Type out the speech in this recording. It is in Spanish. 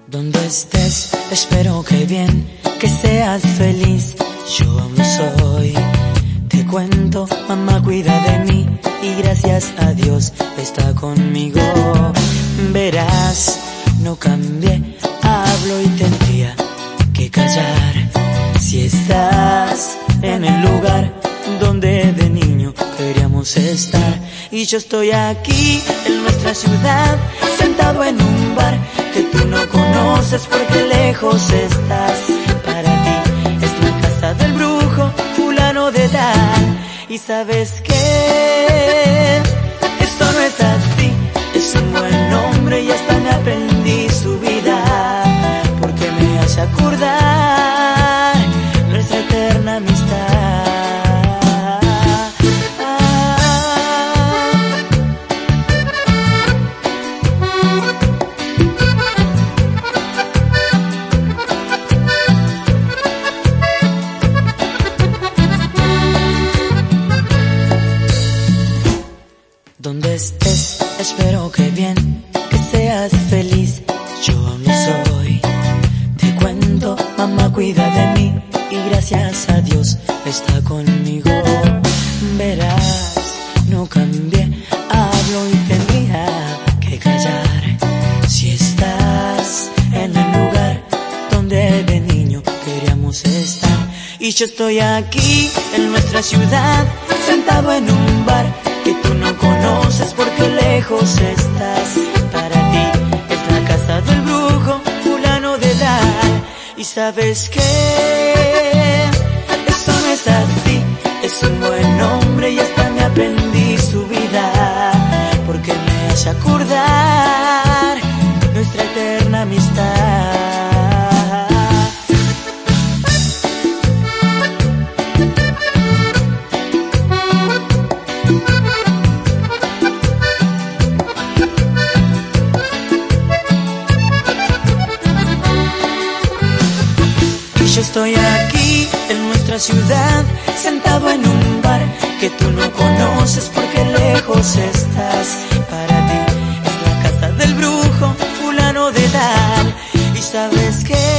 Donde estés, espero que bien, que seas feliz. Yo aún lo soy. Te cuento, mamá cuida de mí y gracias a Dios está conmigo. Verás, no cambié, hablo y tendría que callar. Si estás en el lugar donde de niño queríamos estar, y yo estoy aquí en nuestra ciudad, sentado en un bar que tú no conoces porque lejos estás. Para ti es la casa del brujo fulano de tal. Y sabes que esto no es así, es un buen hombre y hasta me aprendí su vida, porque me hace acordar nuestra eterna amistad. Donde estés, espero que bien, que seas feliz. Yo aún lo soy. Te cuento, mamá cuida de mí y gracias a Dios está conmigo. Verás, no cambié, hablo y tendría que callar. Si estás en el lugar donde de niño queríamos estar, y yo estoy aquí en nuestra ciudad, sentado en un bar que tú no conoces porque lejos estás. Para ti es la casa del brujo fulano de tal. Y sabes que eso no es así, es un buen hombre y hasta me aprendí su vida, porque me hace acordar nuestra eterna amistad. Yo estoy aquí en nuestra ciudad, sentado en un bar que tú no conoces porque lejos estás. Para ti es la casa del brujo fulano de tal. Y sabes que